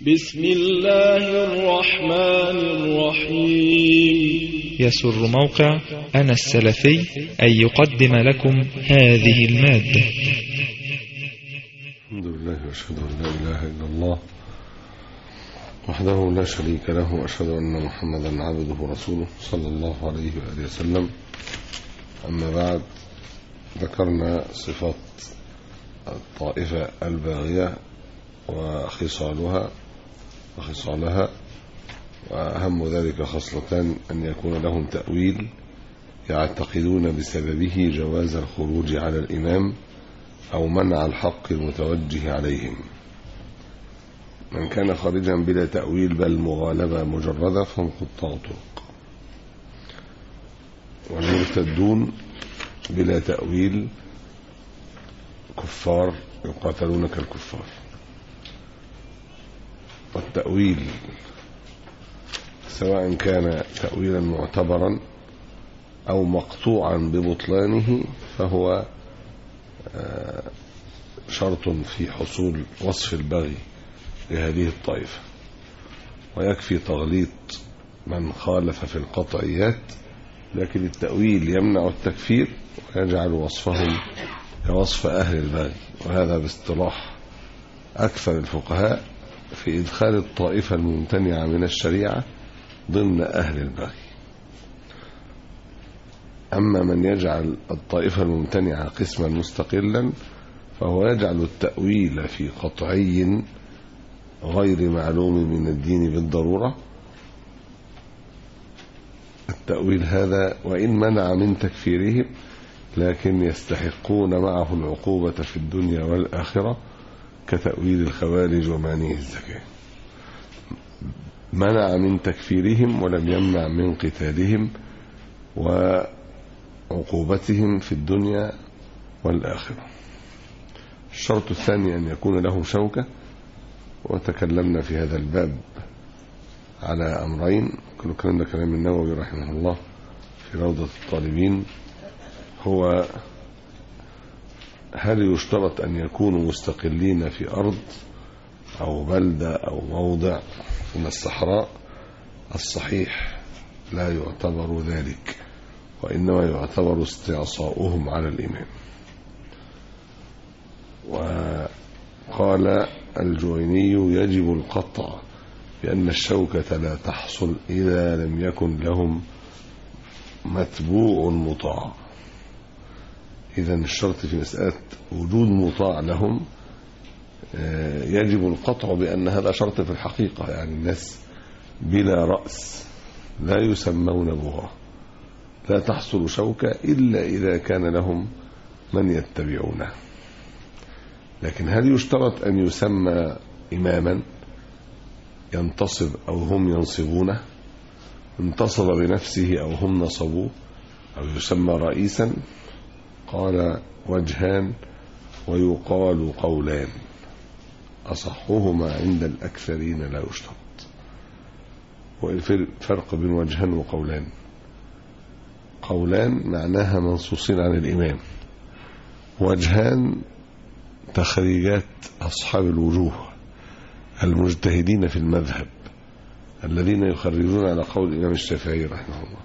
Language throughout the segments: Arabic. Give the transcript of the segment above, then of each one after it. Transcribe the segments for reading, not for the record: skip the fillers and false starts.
بسم الله الرحمن الرحيم. يسر موقع أنا السلفي أن يقدم لكم هذه المادة. الحمد لله وأشهد أن لا إله إلا الله وحده لا شريك له، وأشهد أن محمدا عبده ورسوله صلى الله عليه وآله وسلم. أما بعد، ذكرنا صفات الطائفة الباغية وخصالها، وأهم ذلك خصلتان: أن يكون لهم تأويل يعتقدون بسببه جواز الخروج على الإمام أو منع الحق المتوجه عليهم. من كان خارجا بلا تأويل بل مغالبة مجردة فهم قطاع طرق. والمرتدون بلا تأويل كفار يقاتلون كالكفار. والتأويل سواء كان تأويلا معتبرا أو مقطوعا ببطلانه فهو شرط في حصول وصف البغي لهذه الطائفة، ويكفي تغليط من خالف في القطعيات، لكن التأويل يمنع التكفير ويجعل وصفهم كوصف أهل البغي، وهذا باصطلاح أكثر الفقهاء في إدخال الطائفة الممتنعة من الشريعة ضمن أهل البغي. أما من يجعل الطائفة الممتنعة قسما مستقلا فهو يجعل التأويل في قطعي غير معلوم من الدين بالضرورة. التأويل هذا وإن منع من تكفيرهم لكن يستحقون معه العقوبة في الدنيا والآخرة، كتأويل الخوارج ومانع الزكاة. منع من تكفيرهم ولم يمنع من قتالهم وعقوبتهم في الدنيا والآخرة. الشرط الثاني أن يكون لهم شوكة، وتكلمنا في هذا الباب على أمرين. كل كلام ده كلام النووي رحمه الله في روضة الطالبين. هو هل يشترط أن يكونوا مستقلين في أرض أو بلدة أو موضع من الصحراء؟ الصحيح لا يعتبر ذلك، وإنما يعتبر استعصاؤهم على الإمام. وقال الجويني: يجب القطع بأن الشوكة لا تحصل إذا لم يكن لهم متبوع مطاع. إذن الشرط في مسألة وجود مطاع لهم يجب القطع بأن هذا شرط في الحقيقة، يعني الناس بلا رأس لا يسمون بغاة، لا تحصل شوكة إلا إذا كان لهم من يتبعونه. لكن هل يشترط أن يسمى إماما ينتصب أو هم ينصبونه، انتصب بنفسه أو هم نصبوه، أو يسمى رئيسا؟ قال: وجهان ويقال قولان، أصحهما عند الأكثرين لا يشترط. والفرق بين وجهان وقولان: قولان معناها منصوصين عن الإمام، وجهان تخريجات أصحاب الوجوه المجتهدين في المذهب الذين يخرجون على قول الإمام الشافعي رحمه الله،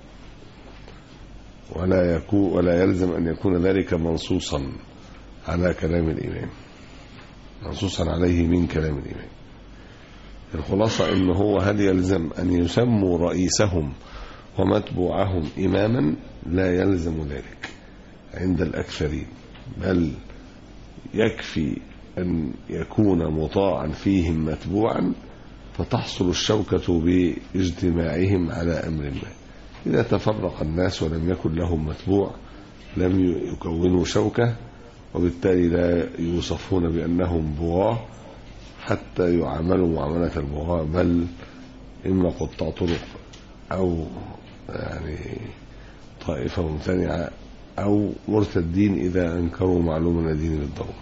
ولا يلزم أن يكون ذلك منصوصا على كلام الإمام، منصوصا عليه من كلام الإمام. الخلاصة إنه هو هل يلزم أن يسموا رئيسهم ومتبوعهم إماما؟ لا يلزم ذلك عند الأكثرين، بل يكفي أن يكون مطاعا فيهم متبوعا فتحصل الشوكة باجتماعهم على أمر ما. إذا تفرق الناس ولم يكن لهم متبوع لم يكونوا شوكة، وبالتالي لا يوصفون بأنهم بغاة حتى يعاملوا معاملة البغاة، بل إما قطاع طرق أو يعني طائفة ممتنعة أو مرتدين إذا أنكروا معلومة الدين بالضرورة.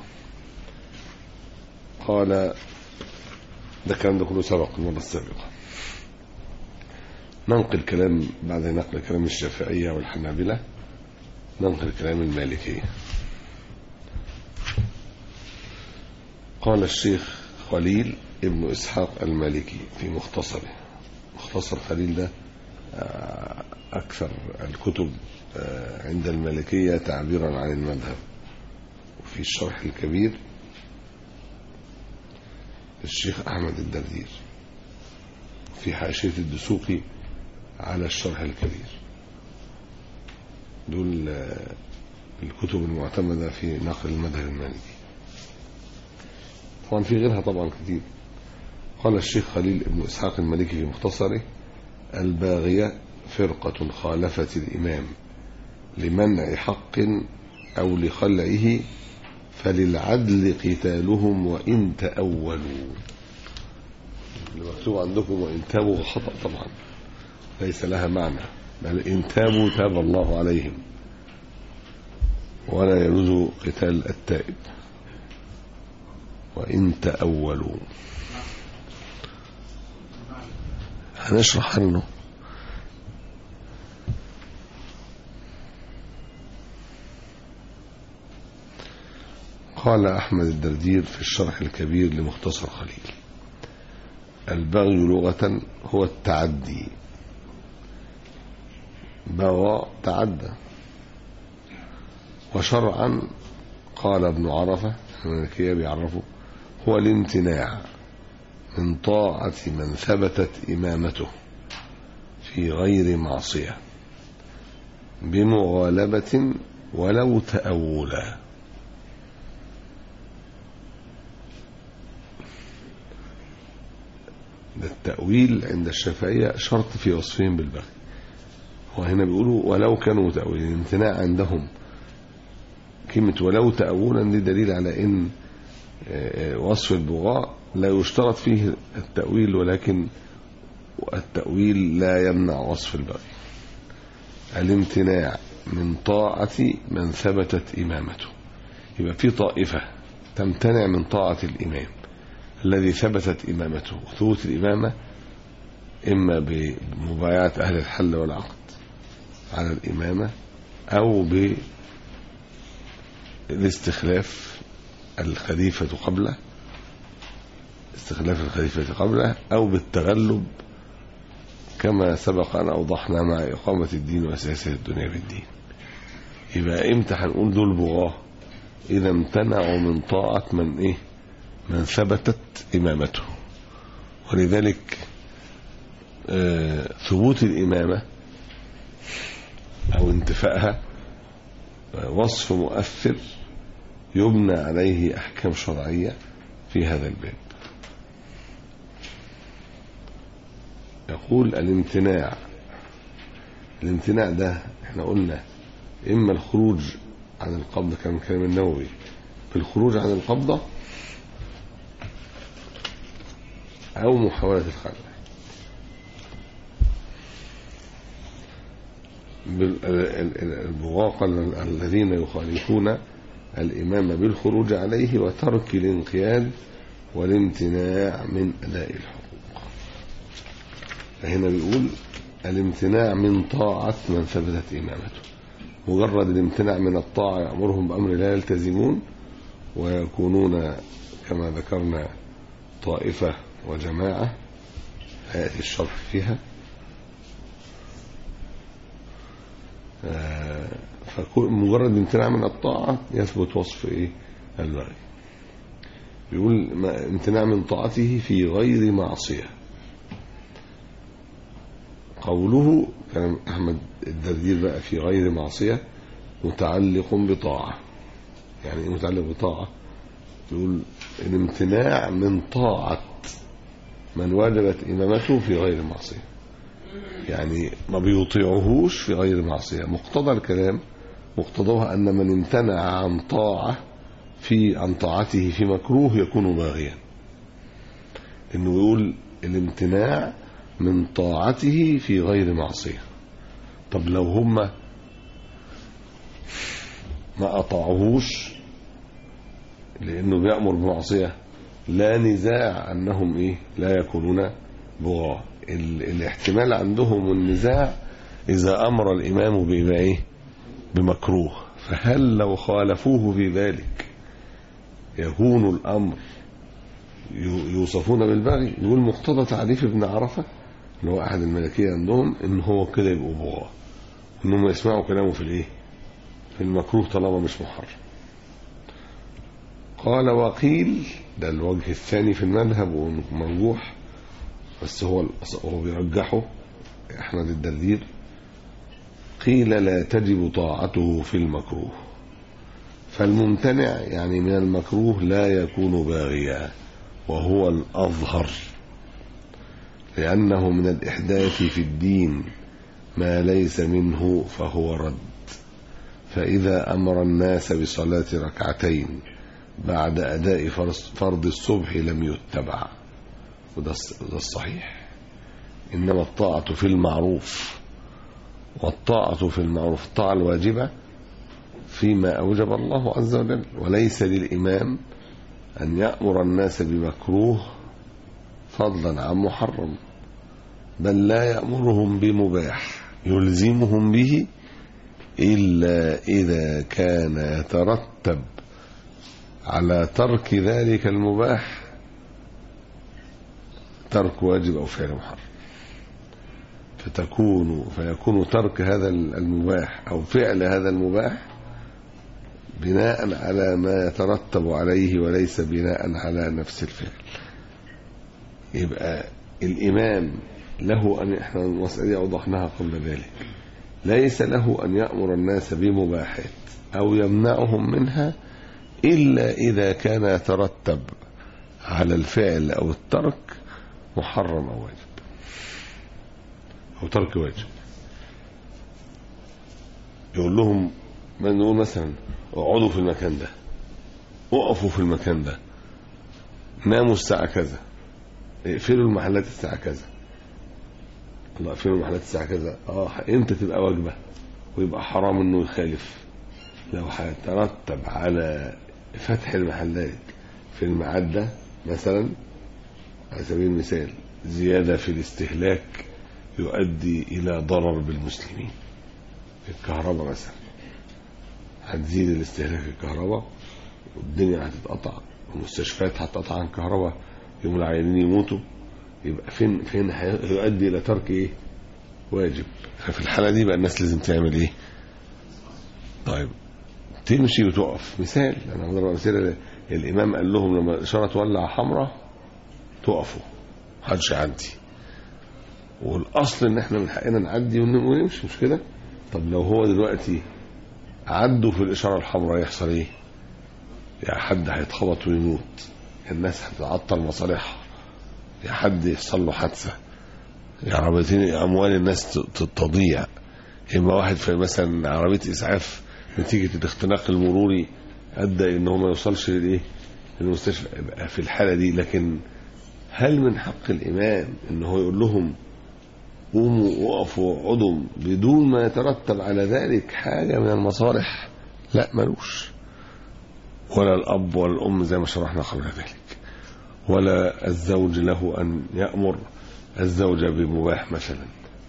قال ده كلام ده كله سبق المرة السابقة. ننقل كلام بعد نقل كلام الشافعية والحنابلة، ننقل كلام المالكية. قال الشيخ خليل ابن إسحاق المالكي في مختصره. مختصر خليل ده أكثر الكتب عند المالكية تعبيرا عن المذهب. وفي الشرح الكبير الشيخ أحمد الدردير، في حاشية الدسوقي على الشرح الكبير. دول الكتب المعتمدة في نقل المذهب المالكي. طبعا في غيرها طبعا كتير. قال الشيخ خليل ابن إسحاق المالكي في مختصره: الباغية فرقة خالفت الإمام لمنع حق أو لخلعه، فللعدل قتالهم وإن تأولوا. اللي مكتوب عندكم وإن تابوا خطأ طبعا، ليس لها معنى، بل إن تابوا تاب الله عليهم، ولا يجوز قتال التائب. وإن تأولوا هنشرح عنه. قال أحمد الدردير في الشرح الكبير لمختصر خليل: البغي لغة هو التعدي، بغى تعدى. وشرعا قال ابن عرفة المالكية بيعرفه: هو الامتناع من طاعة من ثبتت إمامته في غير معصية بمغالبة ولو تأولا. ده التأويل عند الشافعية شرط في وصفهم بالبغي. وهنا بيقولوا ولو كانوا متأولين. الامتناع عندهم كلمة ولو تأولا دي دليل على ان وصف البغاء لا يشترط فيه التأويل، ولكن التأويل لا يمنع وصف البغي. الامتناع من طاعة من ثبتت إمامته، يبقى في طائفة تمتنع من طاعة الإمام الذي ثبتت إمامته. ثبوت الإمامة إما بمبايعة أهل الحل والعقد على الإمامة، أو بالاستخلاف الخليفة قبله، استخلاف الخليفة قبله، أو بالتغلب كما سبق أن أوضحنا مع إقامة الدين وأساسه الدنيا بالدين. يبقى إمتى هنقول دول بغاة؟ إذا امتنعوا من طاعة من ثبتت إمامته. ولذلك ثبوت الإمامة أو انتفائها وصف مؤثر يبنى عليه أحكام شرعية في هذا الباب. يقول الامتناع ده احنا قلنا إما الخروج عن القبضة كما كلام النووي بالخروج عن القبضة، أو محاولة الخلع. البغاة قال الذين يخالفون الإمام بالخروج عليه وترك الانقياد والامتناع من أداء الحقوق. فهنا بيقول الامتناع من طاعة من ثبتت إمامته. مجرد الامتناع من الطاعة يأمرهم بأمر لا يلتزمون، ويكونون كما ذكرنا طائفة وجماعة هيأتي الشرح فيها. فمجرد امتناع من الطاعة يثبت وصف البغي. بيقول امتناع من طاعته في غير معصية. قوله كلام أحمد الدردير بقى في غير معصية متعلق بطاعة. يعني ايه متعلق بطاعة؟ يقول الامتناع من طاعة من وجبت إمامته في غير معصية، يعني ما بيطيعهوش في غير معصية. مقتضى الكلام مقتضاه أن من امتنع عن طاعته في مكروه يكون باغيا. إنه يقول الامتناع من طاعته في غير معصية. طب لو هم ما أطاعوهوش لأنه بيأمر بمعصية، لا نزاع أنهم لا يكونون بغاة. الاحتمال عندهم النزاع إذا أمر الإمام بمكروه، فهل لو خالفوه في ذلك يكون الأمر يوصفون بالبغي، يقول مقتضى تعريف ابن عرفة اللي هو أحد الملكية عندهم إن هو كده يبقوا بغاة، إنهم يسمعوا كلامه في الإيه؟ في المكروه طالما مش محرم. قال وقيل، ده الوجه الثاني في المذهب ومرجوح، بس هو بيرجحه أحمد الدردير، قيل لا تجب طاعته في المكروه، فالممتنع يعني من المكروه لا يكون باغيا، وهو الأظهر، لأنه من الإحداث في الدين ما ليس منه فهو رد. فإذا أمر الناس بصلاة ركعتين بعد أداء فرض الصبح لم يتبع، وده الصحيح. إنما الطاعة في المعروف، والطاعة في المعروف الطاعة الواجبة فيما أوجب الله عز وجل، وليس للإمام أن يأمر الناس بمكروه فضلا عن محرم، بل لا يأمرهم بمباح يلزمهم به إلا إذا كان يترتب على ترك ذلك المباح ترك واجب أو فعل محرم، فيكون ترك هذا المباح أو فعل هذا المباح بناء على ما يترتب عليه وليس بناء على نفس الفعل. يبقى الإمام له أن، احنا المسألة أوضحناها قبل ذلك، ليس له أن يأمر الناس بمباحات أو يمنعهم منها إلا إذا كان يترتب على الفعل أو الترك محرم أو واجب أو ترك واجب. يقول لهم من نقول مثلا اقعدوا في المكان ده، وقفوا في المكان ده، ناموا الساعة كذا، اقفلوا المحلات الساعة كذا. الله، اقفلوا المحلات الساعة كذا، امتى تبقى واجبة ويبقى حرام انه يخالف؟ لو هيترتب على فتح المحلات في الميعاد ده مثلا، على سبيل المثال زيادة في الاستهلاك يؤدي إلى ضرر بالمسلمين، في الكهرباء مثلا هتزيد الاستهلاك الكهرباء والدنيا هتتقطع والمستشفيات هتقطع عن كهرباء، يوم العيانين يموتوا، يبقى فين هيؤدي إلى ترك إيه؟ واجب. ففي الحالة دي بقى الناس لازم تعمل إيه؟ طيب تمشي وتقف. مثال، أنا أقدر أمثلة، الإمام قال لهم لما الإشارة تولع حمراء تقفوا، محدش يعدي، والأصل إن إحنا من حقنا نعدي ونمشي، مش كده؟ طب لو هو دلوقتي عدوا في الإشارة الحمراء يحصل إيه؟ يا حد هيتخبط ويموت، الناس هتتعطل مصالحها، يا حد يحصل له حادثة، يا عربيتين أموال الناس تضيع، إما واحد في مثلا عربية إسعاف نتيجة الاختناق المروري أدى إنه ما يوصلش للمستشفى. يبقى في الحالة دي، لكن هل من حق الإمام إنه يقول لهم قوموا وقفوا وقعدوا بدون ما يترتب على ذلك حاجة من المصالح؟ لا، ملوش. ولا الأب ولا الأم زي ما شرحنا قبل ذلك، ولا الزوج له أن يأمر الزوجة بمباح مثلا،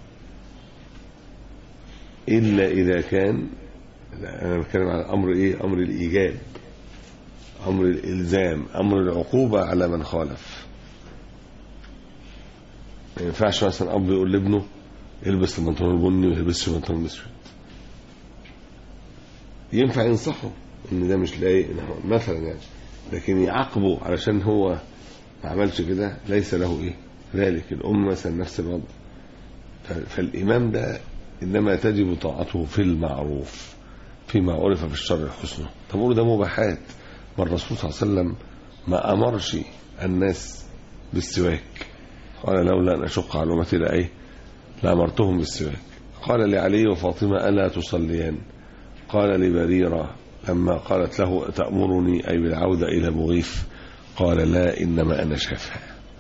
إلا إذا كان، أنا بتكلم على أمر إيه؟ أمر الإيجاب، أمر الإلزام، أمر العقوبة على من خالف. ما ينفعش مثلا أب يقول لابنه البس البنطلون البني وما يلبسش البنطلون الأسود، ينفع ينصحه إن ده مش لايق مثلا يعني، لكن يعاقبه علشان هو ما عملش كده ليس له إيه ذلك. الأم مثلا نفس الوضع. فالإمام ده إنما تجب طاعته في المعروف فيما عرف في الشرع الحسنى. تقول ده مباحات، ما الرسول صلى الله عليه وسلم ما أمرش الناس بالسواك، قال لولا أن أشق على أمتي لأمرتهم بالسواك. قال لعلي وفاطمة ألا تصليان؟ قال لبريرة لما قالت له تأمرني أي بالعودة إلى مغيث؟ قال لا، إنما أنا شافع.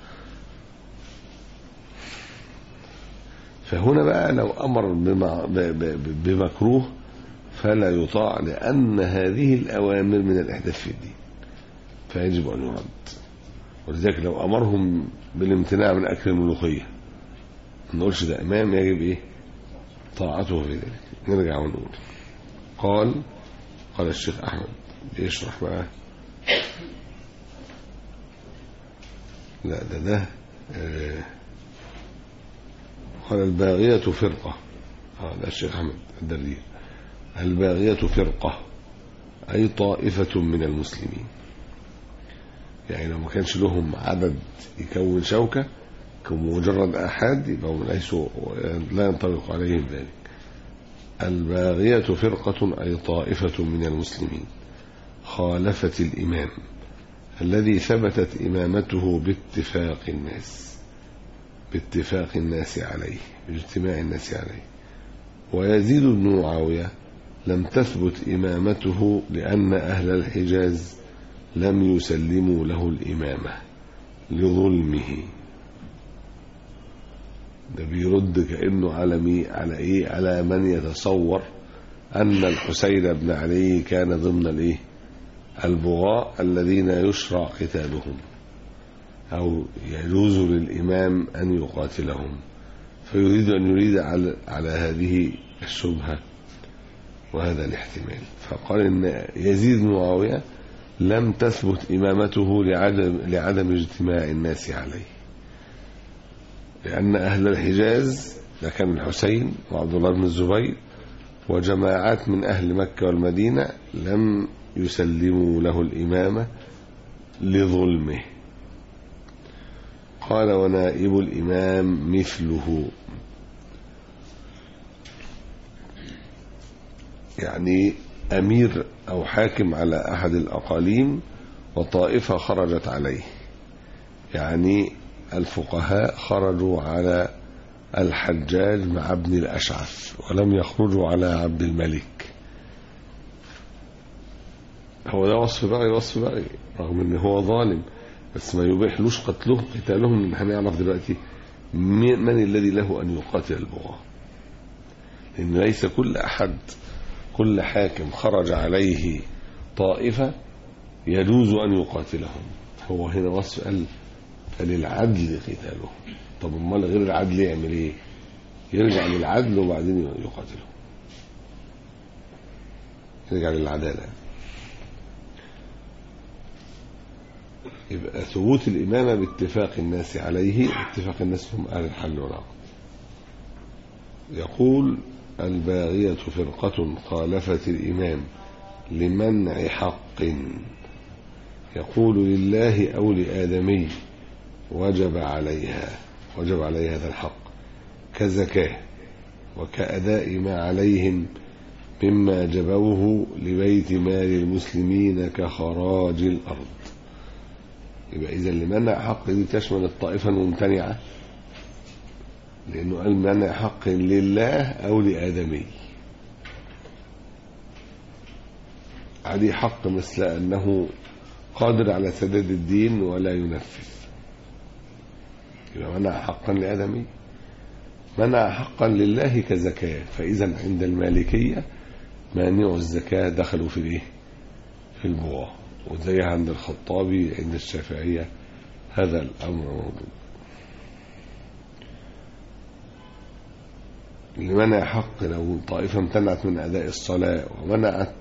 فهنا بقى لو أمر بمكروه فلا يطاع، لأن هذه الأوامر من الإحداث في الدين فيجب أن يرد. ولذلك لو أمرهم بالامتناع من أكل الملوخية ما نقولش ده إمام يجب إيه طاعته في ذلك. نرجع ونقول قال الشيخ أحمد بيشرح بقى لا ده قال الباغية فرقة. ده الشيخ أحمد الدردير. الباغية فرقة أي طائفة من المسلمين، يعني لو ما كانش لهم عدد يكون شوكة كمجرد أحد يبقى ليسوا لا ينطبق عليهم ذلك. الباغية فرقة أي طائفة من المسلمين خالفت الإمام الذي ثبتت إمامته باتفاق الناس عليه، باجتماع الناس عليه. ويزيد بن معاوية لم تثبت إمامته لأن أهل الحجاز لم يسلموا له الإمامة لظلمه. ده بيرد كأنه على من يتصور أن الحسين بن علي كان ضمن البغاء الذين يشرع قتالهم أو يجوز للإمام أن يقاتلهم، فيريد أن يريد على هذه الشبهة وهذا الاحتمال. فقال إن يزيد بن معاوية لم تثبت إمامته لعدم اجتماع الناس عليه، لأن أهل الحجاز ده كان الحسين وعبد الله بن الزبير وجماعات من أهل مكة والمدينة لم يسلموا له الإمامة لظلمه. قال ونائب الإمام مثله، يعني أمير أو حاكم على أحد الأقاليم وطائفة خرجت عليه، يعني الفقهاء خرجوا على الحجاج مع ابن الأشعث ولم يخرجوا على عبد الملك. هو ده وصف بغي رغم ان هو ظالم، بس ما يبيحلوش قتالهم. هنعرف دلوقتي من الذي له أن يقاتل البغاة، لأن ليس كل حاكم خرج عليه طائفة يجوز أن يقاتلهم. هو هنا وصف قال فللعدل قتالهم. طب امال غير العدل يعمل ايه؟ يرجع للعدل وبعدين يقاتله، يرجع للعدالة. يبقى ثبوت الإمامة باتفاق الناس عليه، اتفاق الناس هم أهل الحل والعقد. يقول الباغية فرقة خالفت الإمام لمنع حق يقول لله أو لآدمي وجب عليها هذا الحق كزكاة وكأداء ما عليهم مما جبوه لبيت مال المسلمين كخراج الأرض. يبقى إذا لمنع حق دي تشمل الطائفة الممتنعة، لأنه قال منع حق لله أو لآدمي. عليه حق مثل أنه قادر على سداد الدين ولا ينفذ، يبقى منع حقا لآدمي. منع حقا لله كزكاة، فإذا عند المالكية مانع الزكاة دخلوا في البغاة، وزيها عند الخطابي عند الشافعية هذا الأمر موجود. لمنع حق لو طائفة امتنعت من أداء الصلاة ومنعت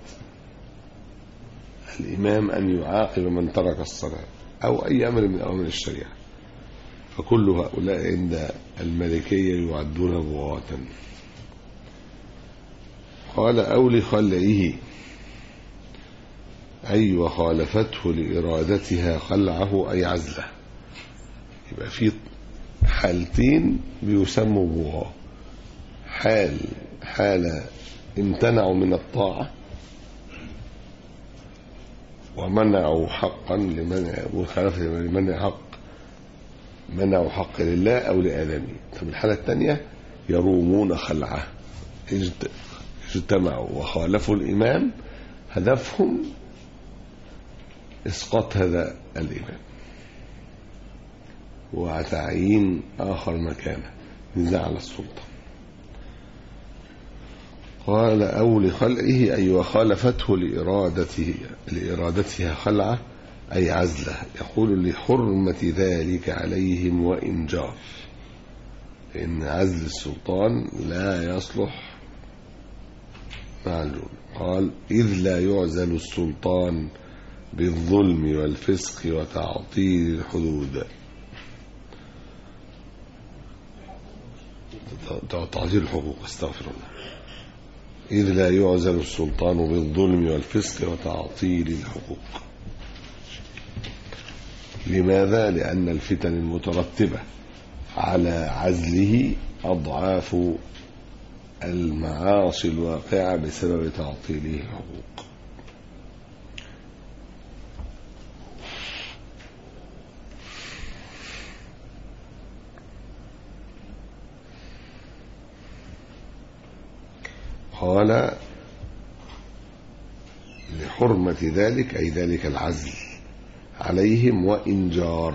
الإمام أن يعاقب من ترك الصلاة أو أي أمر من أوامر الشريعة، فكل هؤلاء عند المالكية يعدون بغاة. قال أو لخلعه أي وخالفته لإرادتها خلعه أي عزله. يبقى في حالتين بيسموا بغاة، حالة امتنعوا من الطاعة ومنعوا حقا وخالفة لمنع حق، منعوا حق لله أو لآدمي. طب الحالة الثانية يرومون خلعه، اجتمعوا وخالفوا الإمام، هدفهم إسقاط هذا الإمام وتعيين آخر مكانه، نزاع على السلطة. قال أو لخلعه أي وخالفته لإرادتها خلعه أي عزله. يقول لحرمة ذلك عليهم وإن جار، لأن عزل السلطان لا يصلح مع الجور. قال إذ لا يعزل السلطان بالظلم والفسق وتعطيل الحدود. تعطيل الحقوق، استغفر الله. إذ لا يعزل السلطان بالظلم والفسق وتعطيل الحقوق. لماذا؟ لأن الفتن المترتبة على عزله أضعاف المعاصي الواقعة بسبب تعطيله الحقوق. قال لحرمة ذلك، أي ذلك العزل عليهم وإن جار،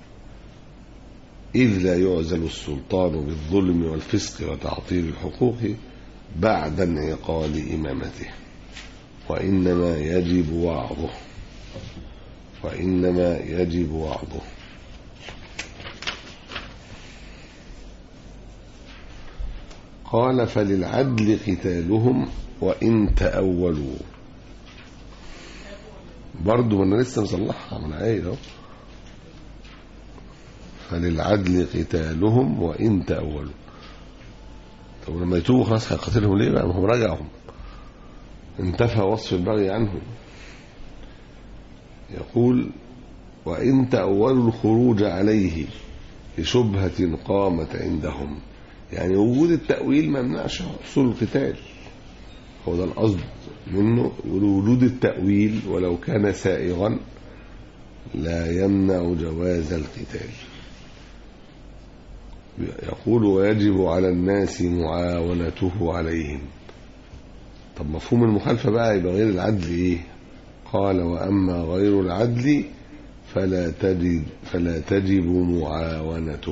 إذ لا يعزل السلطان بالظلم والفسق وتعطيل الحقوق بعد انعقاد إمامته، وإنما يجب وعظه. قال فللعدل قتالهم وإن تأولوا. برضو أنا لسه مصلحها من عايز. فللعدل قتالهم وإن تأولوا. طب لما يتوبوا خلاص هيقتلهم ليه بقى؟ ما هم رجعهم، انتفى وصف البغي عنهم. يقول وإن تأولوا الخروج عليه لشبهة قامت عندهم، يعني وجود التأويل ما يمنعش حصول القتال، هو ده القصد منه. يقول وجود التأويل ولو كان سائغا لا يمنع جواز القتال. يقول ويجب على الناس معاونته عليهم. طب مفهوم المخالفة بقى يبقى غير العدل ايه؟ قال وأما غير العدل فلا تجب معاونته،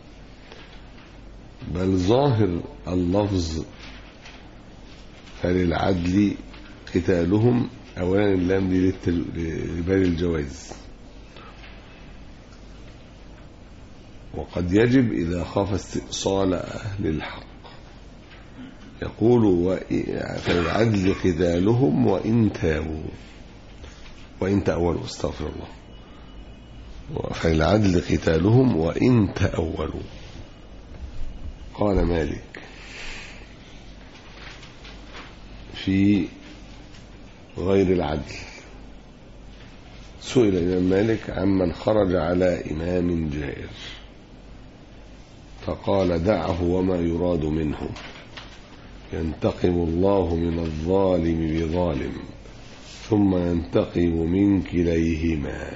بل ظاهر اللفظ فللعدل قتالهم أولا اللام دي لبال الجواز، وقد يجب إذا خاف استئصال أهل الحق. يقول فللعدل قتالهم وإن تأولوا استغفر الله. فللعدل قتالهم وإن تأولوا. قال مالك في غير العدل، سئل الإمام مالك عمن خرج على إمام جائر فقال دعه وما يراد منه، ينتقم الله من الظالم بظالم ثم ينتقم من كليهما.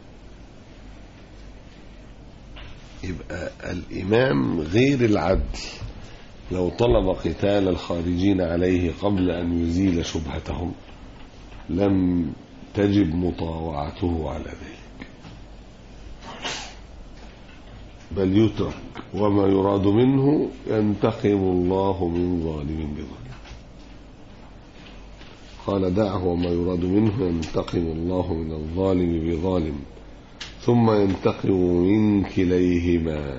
يبقى الإمام غير العدل لو طلب قتال الخارجين عليه قبل أن يزيل شبهتهم لم تجب مطاوعته على ذلك، بل يترك وما يراد منه ينتقم الله من ظالم بظالم. قال دعه وما يراد منه ينتقم الله من الظالم بظالم ثم ينتقم من كليهما.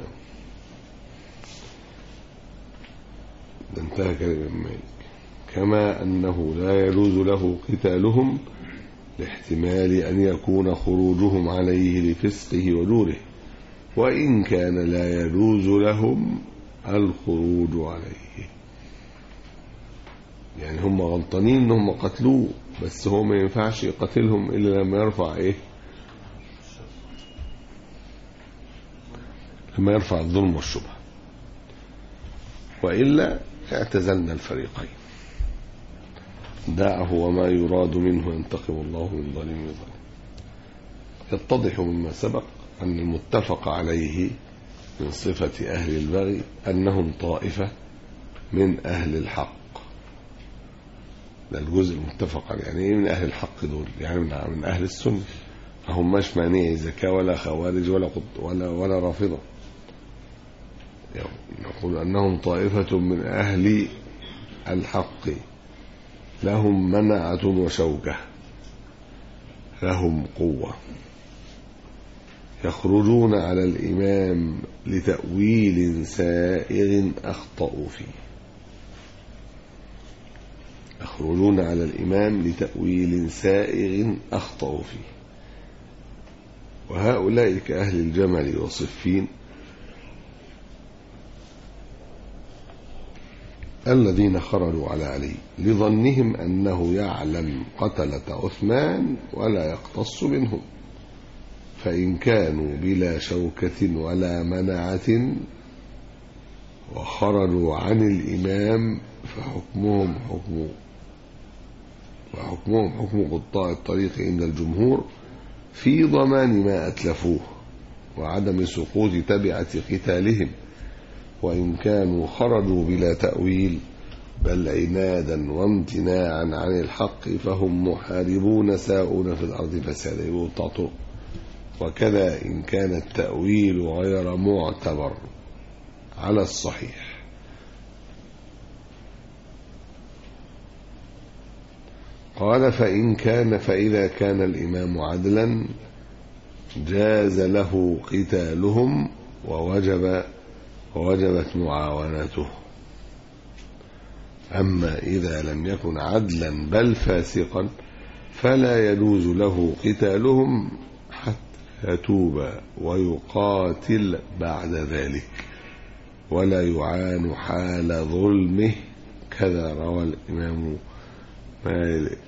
انتهى كلام مالك. كما أنه لا يجوز له قتالهم لاحتمال أن يكون خروجهم عليه لفسقه وجوره، وإن كان لا يجوز لهم الخروج عليه. يعني هم غلطانين انهم قتلوه، بس هو ما ينفعش يقتلهم إلا لما يرفع لما يرفع الظلم والشبهة، وإلا اعتزلنا الفريقين. دعه وما يراد منه ينتقم الله من ظالم وظالم. يتضح مما سبق أن المتفق عليه من صفة أهل البغي أنهم طائفة من أهل الحق. ده الجزء المتفق عليه. يعني إيه من أهل الحق دول؟ يعني من أهل السنة، فهم مش مانعي زكاة ولا خوارج ولا رافضة. نقول أنهم طائفة من أهل الحق لهم منعة وشوكة، لهم قوة، يخرجون على الإمام لتأويل سائغ أخطأوا فيه. يخرجون على الإمام لتأويل سائغ أخطأوا فيه. وهؤلاء كأهل الجمل وصفين الذين خرجوا على علي لظنهم أنه يعلم قتلة عثمان ولا يقتص منهم، فإن كانوا بلا شوكة ولا منعة وخرجوا عن الإمام فحكمهم حكم قطاع الطريق عند الجمهور في ضمان ما أتلفوه وعدم سقوط تبعة قتالهم، وإن كانوا خرجوا بلا تأويل بل عنادا وامتناعا عن الحق فهم محاربون ساؤون في الأرض فسادا يبططوا. وكذا إن كان التأويل غير معتبر على الصحيح. قال فإذا كان الإمام عدلا جاز له قتالهم ووجبت معاونته. أما إذا لم يكن عدلا بل فاسقا فلا يجوز له قتالهم حتى يتوب ويقاتل بعد ذلك ولا يعان حال ظلمه، كذا روى الإمام مالك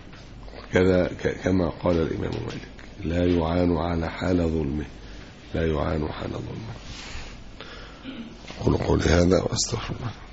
كما قال الإمام مالك لا يعان على حال ظلمه، لا يعان حال ظلمه. أقول قولي هذا وأستغفر الله.